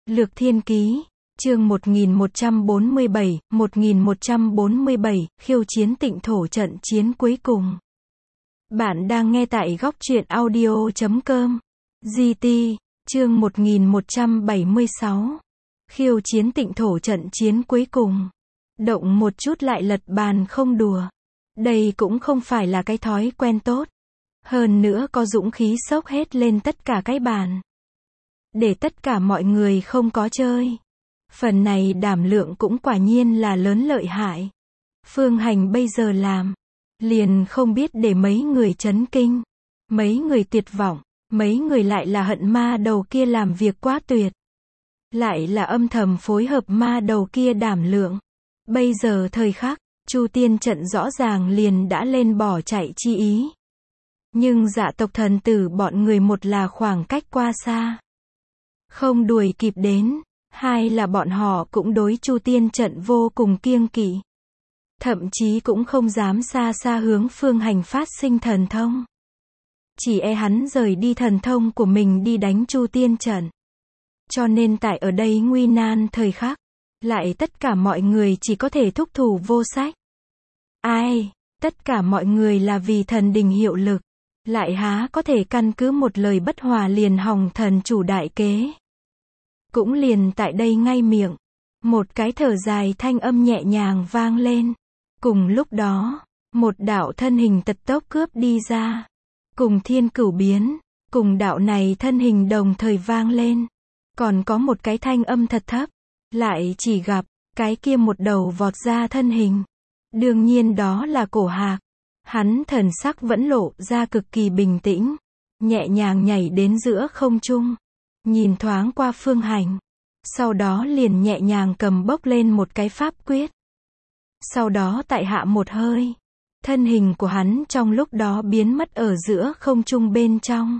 Lược Thiên Ký, chương 1147, khiêu chiến Tịnh Thổ trận chiến cuối cùng. Bạn đang nghe tại góc truyện audio.com. GT, chương 1176. Khiêu chiến Tịnh Thổ trận chiến cuối cùng. Động một chút lại lật bàn không đùa. Đây cũng không phải là cái thói quen tốt. Hơn nữa có dũng khí xốc hết lên tất cả cái bàn. Để tất cả mọi người không có chơi. Phần này đảm lượng cũng quả nhiên là lớn lợi hại. Phương Hành bây giờ làm. Liền không biết để mấy người chấn kinh. Mấy người tuyệt vọng. Mấy người lại là hận ma đầu kia làm việc quá tuyệt. Lại là âm thầm phối hợp ma đầu kia đảm lượng. Bây giờ thời khắc, Chu Tiên trận rõ ràng liền đã lên bỏ chạy chi ý. Nhưng Dạ tộc thần tử bọn người một là khoảng cách qua xa. Không đuổi kịp đến. Hai là bọn họ cũng đối Chu Tiên trận vô cùng kiêng kỵ. Thậm chí cũng không dám xa xa hướng Phương Hành phát sinh thần thông. Chỉ e hắn rời đi thần thông của mình đi đánh Chu Tiên trận. Cho nên tại ở đây nguy nan thời khắc, lại tất cả mọi người chỉ có thể thúc thủ vô sách. Ai, tất cả mọi người là vì thần đình hiệu lực, lại há có thể căn cứ một lời bất hòa liền hòng thần chủ đại kế. Cũng liền tại đây ngay miệng, một cái thở dài thanh âm nhẹ nhàng vang lên. Cùng lúc đó, một đạo thân hình tật tốc cướp đi ra. Cùng thiên cửu biến, cùng đạo này thân hình đồng thời vang lên. Còn có một cái thanh âm thật thấp, lại chỉ gặp, cái kia một đầu vọt ra thân hình. Đương nhiên đó là Cổ Hạc. Hắn thần sắc vẫn lộ ra cực kỳ bình tĩnh, nhẹ nhàng nhảy đến giữa không trung. Nhìn thoáng qua Phương Hành. Sau đó liền nhẹ nhàng cầm bốc lên một cái pháp quyết. Sau đó tại hạ một hơi. Thân hình của hắn trong lúc đó biến mất ở giữa không trung bên trong.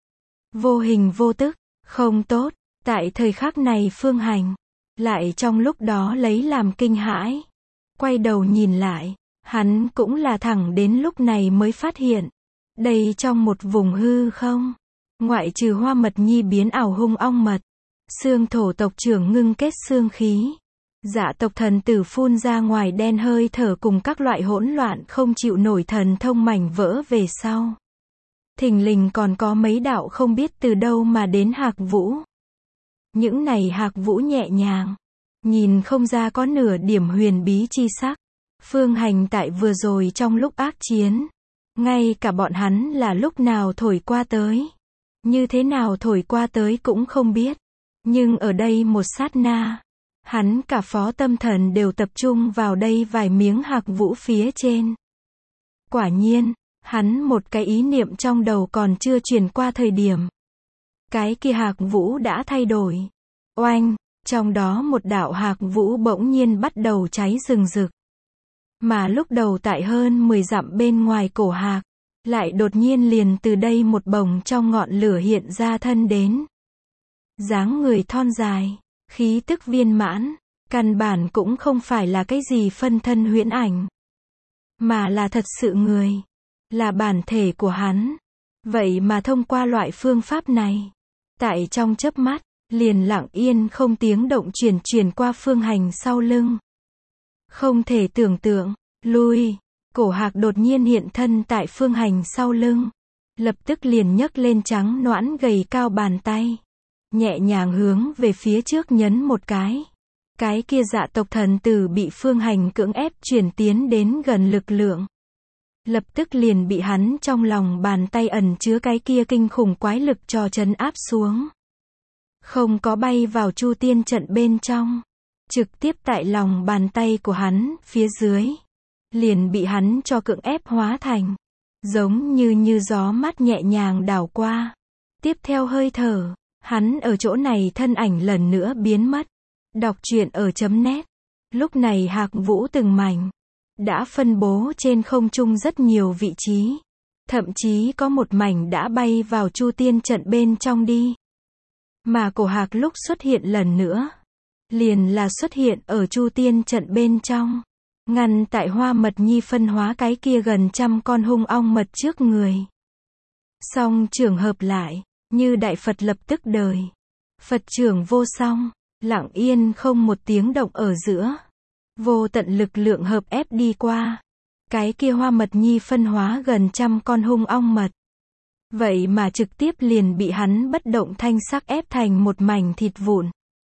Vô hình vô tức, không tốt. Tại thời khắc này Phương Hành lại trong lúc đó lấy làm kinh hãi. Quay đầu nhìn lại, hắn cũng là thẳng đến lúc này mới phát hiện. Đây trong một vùng hư không. Ngoại trừ Hoa Mật Nhi biến ảo hung ong mật, xương thổ tộc trưởng ngưng kết xương khí, Dạ tộc thần tử phun ra ngoài đen hơi thở cùng các loại hỗn loạn không chịu nổi thần thông mảnh vỡ về sau. Thình lình còn có mấy đạo không biết từ đâu mà đến hạc vũ. Những này hạc vũ nhẹ nhàng, nhìn không ra có nửa điểm huyền bí chi sắc. Phương Hành tại vừa rồi trong lúc ác chiến, ngay cả bọn hắn là lúc nào thổi qua tới. Như thế nào thổi qua tới cũng không biết. Nhưng ở đây một sát na, hắn cả phó tâm thần đều tập trung vào đây vài miếng hạc vũ phía trên. Quả nhiên, hắn một cái ý niệm trong đầu còn chưa truyền qua thời điểm. Cái kia hạc vũ đã thay đổi. Oanh, trong đó một đạo hạc vũ bỗng nhiên bắt đầu cháy rừng rực. Mà lúc đầu tại hơn 10 dặm bên ngoài Cổ Hạc, lại đột nhiên liền từ đây một bồng trong ngọn lửa hiện ra thân đến. Dáng người thon dài, khí tức viên mãn, căn bản cũng không phải là cái gì phân thân huyễn ảnh, mà là thật sự người, là bản thể của hắn. Vậy mà thông qua loại phương pháp này, tại trong chớp mắt, liền lặng yên không tiếng động chuyển qua Phương Hành sau lưng. Không thể tưởng tượng, lui. Cổ Hạc đột nhiên hiện thân tại Phương Hành sau lưng. Lập tức liền nhấc lên trắng nõn gầy cao bàn tay. Nhẹ nhàng hướng về phía trước nhấn một cái. Cái kia Dạ tộc thần tử bị Phương Hành cưỡng ép chuyển tiến đến gần lực lượng. Lập tức liền bị hắn trong lòng bàn tay ẩn chứa cái kia kinh khủng quái lực cho trấn áp xuống. Không có bay vào Chu Tiên trận bên trong. Trực tiếp tại lòng bàn tay của hắn, phía dưới. Liền bị hắn cho cưỡng ép hóa thành. Giống như gió mát nhẹ nhàng đảo qua. Tiếp theo hơi thở, hắn ở chỗ này thân ảnh lần nữa biến mất. Đọc truyện ở .net. Lúc này hạc vũ từng mảnh. Đã phân bố trên không trung rất nhiều vị trí. Thậm chí có một mảnh đã bay vào Chu Tiên trận bên trong đi. Mà Cổ Hạc lúc xuất hiện lần nữa. Liền là xuất hiện ở Chu Tiên trận bên trong. Ngăn tại Hoa Mật Nhi phân hóa cái kia gần 100 con hung ong mật trước người. Song trường hợp lại, như Đại Phật lập tức đời. Phật trưởng vô song, lặng yên không một tiếng động ở giữa. Vô tận lực lượng hợp ép đi qua. Cái kia hoa mật nhi phân hóa gần 100 con hung ong mật. Vậy mà trực tiếp liền bị hắn bất động thanh sắc ép thành một mảnh thịt vụn.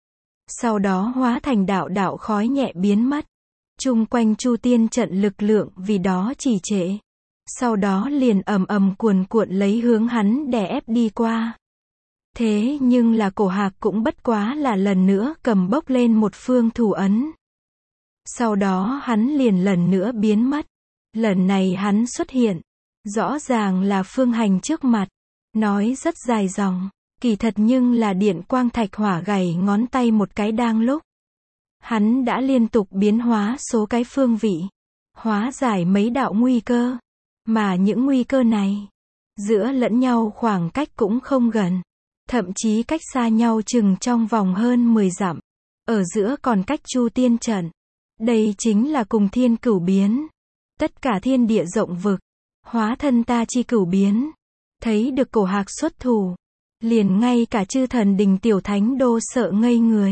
Sau đó hóa thành đạo đạo khói nhẹ biến mất. Chung quanh Chu Tiên trận lực lượng vì đó trì trệ. Sau đó liền ầm ầm cuồn cuộn lấy hướng hắn đè ép đi qua. Thế nhưng là Cổ Hạc cũng bất quá là lần nữa cầm bốc lên một phương thủ ấn. Sau đó hắn liền lần nữa biến mất. Lần này hắn xuất hiện. Rõ ràng là Phương Hành trước mặt. Nói rất dài dòng. Kỳ thật nhưng là điện quang thạch hỏa gảy ngón tay một cái đang lúc. Hắn đã liên tục biến hóa số cái phương vị. Hóa giải mấy đạo nguy cơ. Mà những nguy cơ này. Giữa lẫn nhau khoảng cách cũng không gần. Thậm chí cách xa nhau chừng trong vòng hơn 10 dặm. Ở giữa còn cách Chu Tiên trận. Đây chính là cùng thiên cửu biến. Tất cả thiên địa rộng vực. Hóa thân ta chi cửu biến. Thấy được Cổ Hạc xuất thủ. Liền ngay cả chư thần đình tiểu thánh đô sợ ngây người.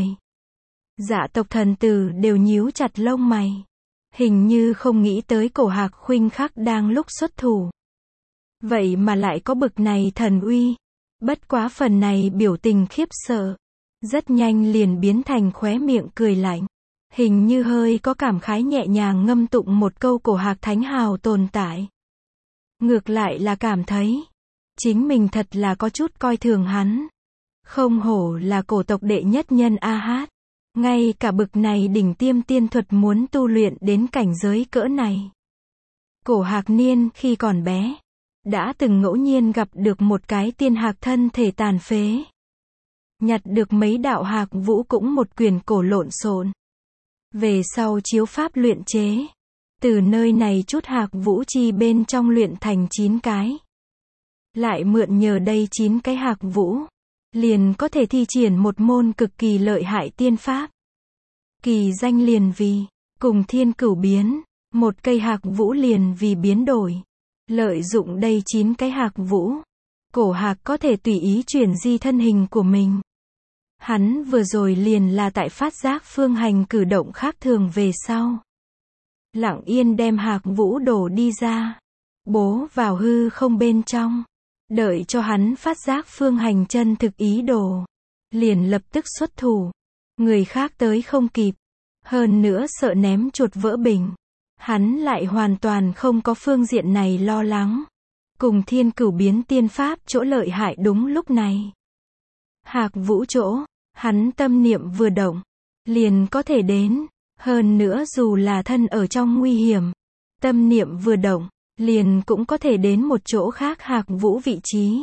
Dạ tộc thần tử đều nhíu chặt lông mày. Hình như không nghĩ tới Cổ Hạc khoảnh khắc đang lúc xuất thủ. Vậy mà lại có bực này thần uy. Bất quá phần này biểu tình khiếp sợ. Rất nhanh liền biến thành khóe miệng cười lạnh. Hình như hơi có cảm khái nhẹ nhàng ngâm tụng một câu Cổ Hạc thánh hào tồn tại. Ngược lại là cảm thấy. Chính mình thật là có chút coi thường hắn. Không hổ là cổ tộc đệ nhất nhân A Hát. Ngay cả bực này đỉnh tiêm tiên thuật muốn tu luyện đến cảnh giới cỡ này. Cổ Hạc Niên khi còn bé. Đã từng ngẫu nhiên gặp được một cái tiên hạc thân thể tàn phế. Nhặt được mấy đạo hạc vũ cũng một quyền cổ lộn xộn. Về sau chiếu pháp luyện chế. Từ nơi này chút hạc vũ chi bên trong luyện thành 9 cái. Lại mượn nhờ đây 9 cái hạc vũ. Liền có thể thi triển một môn cực kỳ lợi hại tiên pháp. Kỳ danh liền vì, cùng thiên cửu biến. Một cây hạc vũ liền vì biến đổi. Lợi dụng đây 9 cái hạc vũ. Cổ Hạc có thể tùy ý chuyển di thân hình của mình. Hắn vừa rồi liền là tại phát giác Phương Hành cử động khác thường về sau. Lặng yên đem hạc vũ đổ đi ra. Bố vào hư không bên trong. Đợi cho hắn phát giác Phương Hành chân thực ý đồ. Liền lập tức xuất thủ. Người khác tới không kịp. Hơn nữa sợ ném chuột vỡ bình. Hắn lại hoàn toàn không có phương diện này lo lắng. Cùng thiên cửu biến tiên pháp chỗ lợi hại đúng lúc này. Hạc vũ chỗ, hắn tâm niệm vừa động. Liền có thể đến. Hơn nữa dù là thân ở trong nguy hiểm. Tâm niệm vừa động. Liền cũng có thể đến một chỗ khác hạc vũ vị trí.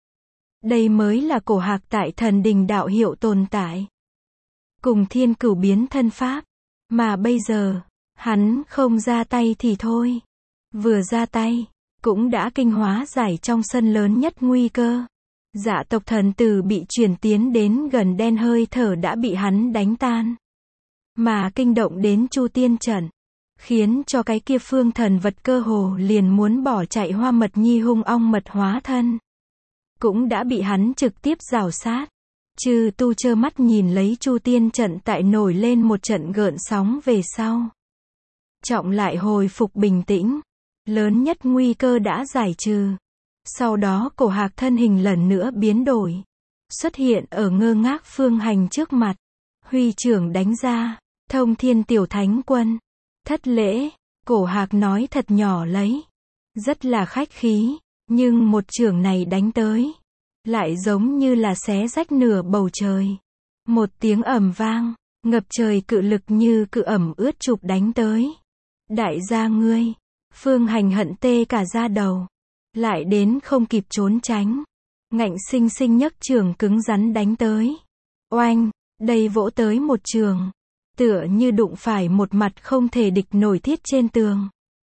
Đây mới là Cổ Hạc tại thần đình đạo hiệu tồn tại. Cùng thiên cửu biến thân pháp. Mà bây giờ, hắn không ra tay thì thôi. Vừa ra tay, cũng đã kinh hóa giải trong sân lớn nhất nguy cơ. Dạ tộc thần tử bị chuyển tiến đến gần đen hơi thở đã bị hắn đánh tan. Mà kinh động đến Chu Tiên trận. Khiến cho cái kia phương thần vật cơ hồ liền muốn bỏ chạy hoa mật nhi hung ong mật hóa thân. Cũng đã bị hắn trực tiếp rào sát. Chư tu trơ mắt nhìn lấy Chu Tiên trận tại nổi lên một trận gợn sóng về sau. Trọng lại hồi phục bình tĩnh. Lớn nhất nguy cơ đã giải trừ. Sau đó Cổ Hạc thân hình lần nữa biến đổi. Xuất hiện ở ngơ ngác Phương Hành trước mặt. Huy trưởng đánh ra. Thông thiên tiểu thánh quân. Thất lễ, Cổ Hạc nói thật nhỏ lấy. Rất là khách khí. Nhưng một trưởng này đánh tới. Lại giống như là xé rách nửa bầu trời. Một tiếng ầm vang. Ngập trời cự lực như cự ẩm ướt chụp đánh tới. Đại gia ngươi. Phương Hành hận tê cả da đầu. Lại đến không kịp trốn tránh. Ngạnh sinh sinh nhấc trường cứng rắn đánh tới. Oanh, đây vỗ tới một trường. Tựa như đụng phải một mặt không thể địch nổi thiết trên tường.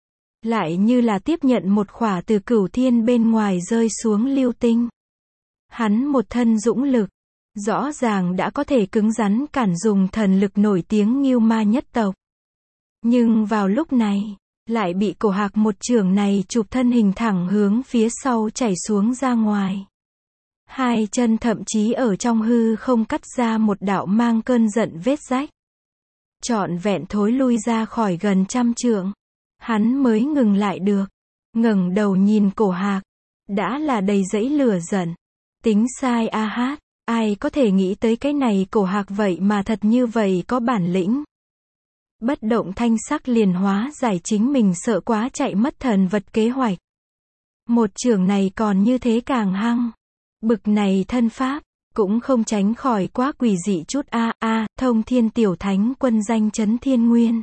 Lại như là tiếp nhận một khỏa từ cửu thiên bên ngoài rơi xuống lưu tinh. Hắn một thân dũng lực. Rõ ràng đã có thể cứng rắn cản dùng thần lực nổi tiếng Ngưu Ma nhất tộc. Nhưng vào lúc này, lại bị Cổ Hạc một chưởng này chụp thân hình thẳng hướng phía sau chảy xuống ra ngoài. Hai chân thậm chí ở trong hư không cắt ra một đạo mang cơn giận vết rách. Trọn vẹn thối lui ra khỏi gần 100 trượng. Hắn mới ngừng lại được. Ngẩng đầu nhìn Cổ Hạc. Đã là đầy dẫy lửa giận. Tính sai a hát. Ai có thể nghĩ tới cái này Cổ Hạc vậy mà thật như vậy có bản lĩnh. Bất động thanh sắc liền hóa giải chính mình sợ quá chạy mất thần vật kế hoạch. Một chưởng này còn như thế càng hăng. Bực này thân pháp, cũng không tránh khỏi quá quỷ dị chút Thông Thiên Tiểu Thánh Quân danh chấn thiên nguyên.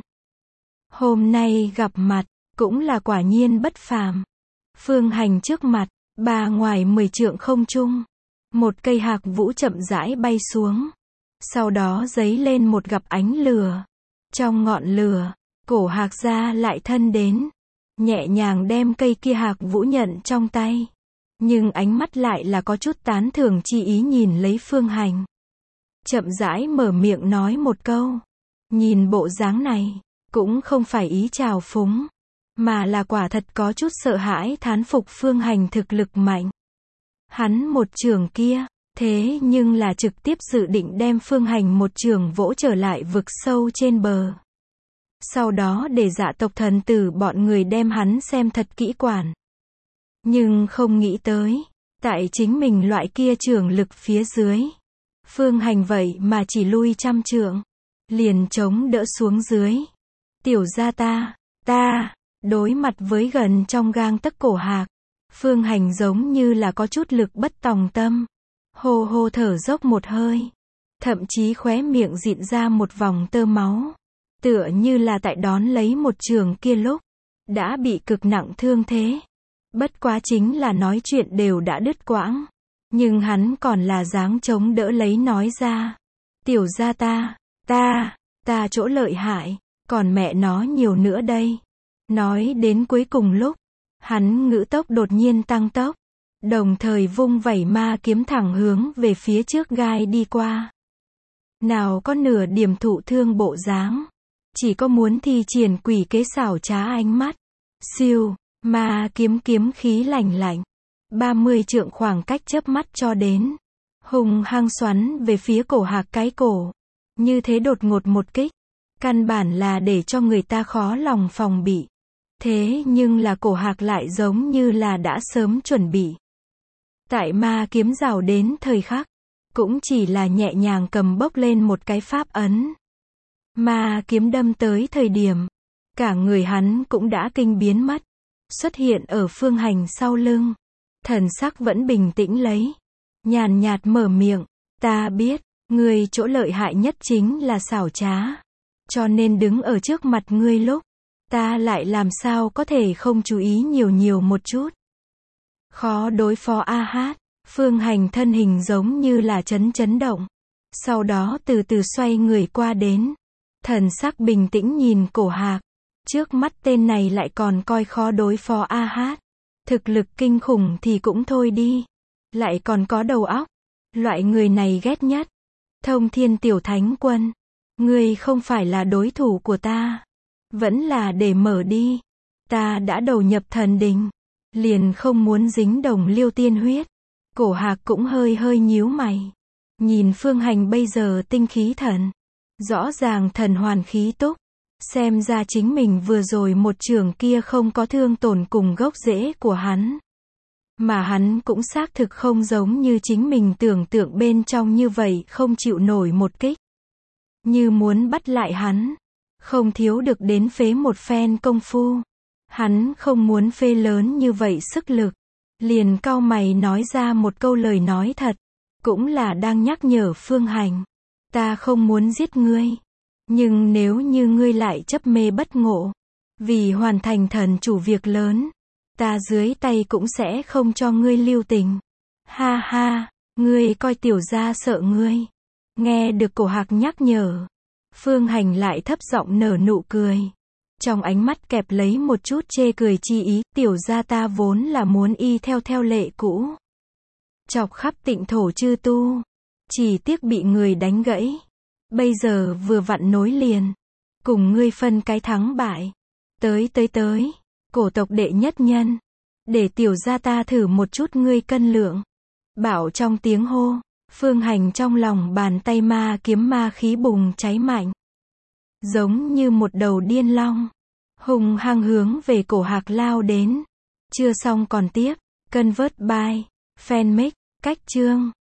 Hôm nay gặp mặt, cũng là quả nhiên bất phàm. Phương Hành trước mặt, bà ngoài 10 trượng không trung. Một cây hạc vũ chậm rãi bay xuống. Sau đó giấy lên một gặp ánh lửa. Trong ngọn lửa, Cổ Hạc ra lại thân đến. Nhẹ nhàng đem cây kia hạc vũ nhận trong tay. Nhưng ánh mắt lại là có chút tán thưởng chi ý nhìn lấy Phương Hành. Chậm rãi mở miệng nói một câu. Nhìn bộ dáng này, cũng không phải ý trào phúng. Mà là quả thật có chút sợ hãi thán phục Phương Hành thực lực mạnh. Hắn một chưởng kia, thế nhưng là trực tiếp dự định đem Phương Hành một chưởng vỗ trở lại vực sâu trên bờ. Sau đó để Dạ tộc thần tử bọn người đem hắn xem thật kỹ quản. Nhưng không nghĩ tới, tại chính mình loại kia chưởng lực phía dưới. Phương Hành vậy mà chỉ lui 100 trượng. Liền chống đỡ xuống dưới. Tiểu gia ta, đối mặt với gần trong gang tấc Cổ Hạc. Phương Hành giống như là có chút lực bất tòng tâm. Hô hô thở dốc một hơi. Thậm chí khóe miệng dịn ra một vòng tơ máu. Tựa như là tại đón lấy một trường kia lúc. Đã bị cực nặng thương thế. Bất quá chính là nói chuyện đều đã đứt quãng. Nhưng hắn còn là dáng chống đỡ lấy nói ra. Tiểu gia ta chỗ lợi hại. Còn mẹ nó nhiều nữa đây. Nói đến cuối cùng lúc. Hắn ngữ tốc đột nhiên tăng tốc. Đồng thời vung vẩy ma kiếm thẳng hướng về phía trước gai đi qua. Nào có nửa điểm thụ thương bộ dáng. Chỉ có muốn thi triển quỷ kế xảo trá ánh mắt. Siêu, ma kiếm kiếm khí lạnh lạnh. 30 trượng khoảng cách chớp mắt cho đến. Hùng hăng xoắn về phía Cổ Hạc cái cổ. Như thế đột ngột một kích. Căn bản là để cho người ta khó lòng phòng bị. Thế nhưng là Cổ Hạc lại giống như là đã sớm chuẩn bị. Tại ma kiếm rào đến thời khắc. Cũng chỉ là nhẹ nhàng cầm bốc lên một cái pháp ấn. Ma kiếm đâm tới thời điểm. Cả người hắn cũng đã kinh biến mất. Xuất hiện ở Phương Hành sau lưng. Thần sắc vẫn bình tĩnh lấy. Nhàn nhạt mở miệng. Ta biết, ngươi chỗ lợi hại nhất chính là xảo trá. Cho nên đứng ở trước mặt ngươi lúc. Ta lại làm sao có thể không chú ý nhiều một chút. Khó đối phó a hát. Phương Hành thân hình giống như là chấn động. Sau đó từ từ xoay người qua đến. Thần sắc bình tĩnh nhìn Cổ Hạc. Trước mắt tên này lại còn coi khó đối phó a hát. Thực lực kinh khủng thì cũng thôi đi. Lại còn có đầu óc. Loại người này ghét nhất. Thông Thiên Tiểu Thánh Quân. Ngươi không phải là đối thủ của ta. Vẫn là để mở đi. Ta đã đầu nhập thần đình. Liền không muốn dính đồng liêu tiên huyết. Cổ Hạc cũng hơi nhíu mày. Nhìn Phương Hành bây giờ tinh khí thần. Rõ ràng thần hoàn khí túc. Xem ra chính mình vừa rồi một trường kia không có thương tổn cùng gốc rễ của hắn. Mà hắn cũng xác thực không giống như chính mình tưởng tượng bên trong như vậy không chịu nổi một kích. Như muốn bắt lại hắn. Không thiếu được đến phế một phen công phu. Hắn không muốn phê lớn như vậy sức lực. Liền cau mày nói ra một câu lời nói thật. Cũng là đang nhắc nhở Phương Hành. Ta không muốn giết ngươi. Nhưng nếu như ngươi lại chấp mê bất ngộ. Vì hoàn thành thần chủ việc lớn. Ta dưới tay cũng sẽ không cho ngươi lưu tình. Ha ha, ngươi coi tiểu gia sợ ngươi. Nghe được Cổ Hạc nhắc nhở. Phương Hành lại thấp giọng nở nụ cười. Trong ánh mắt kẹp lấy một chút chê cười chi ý. Tiểu gia ta vốn là muốn y theo lệ cũ. Chọc khắp Tịnh Thổ chư tu. Chỉ tiếc bị người đánh gãy. Bây giờ vừa vặn nối liền. Cùng ngươi phân cái thắng bại. Tới. Cổ tộc đệ nhất nhân. Để tiểu gia ta thử một chút ngươi cân lượng. Bạo trong tiếng hô. Phương Hành trong lòng bàn tay ma kiếm ma khí bùng cháy mạnh. Giống như một đầu điên long. Hùng hăng hướng về cổ Hạc lao đến. Chưa xong còn tiếp. Convert by Fanmix. Cách chương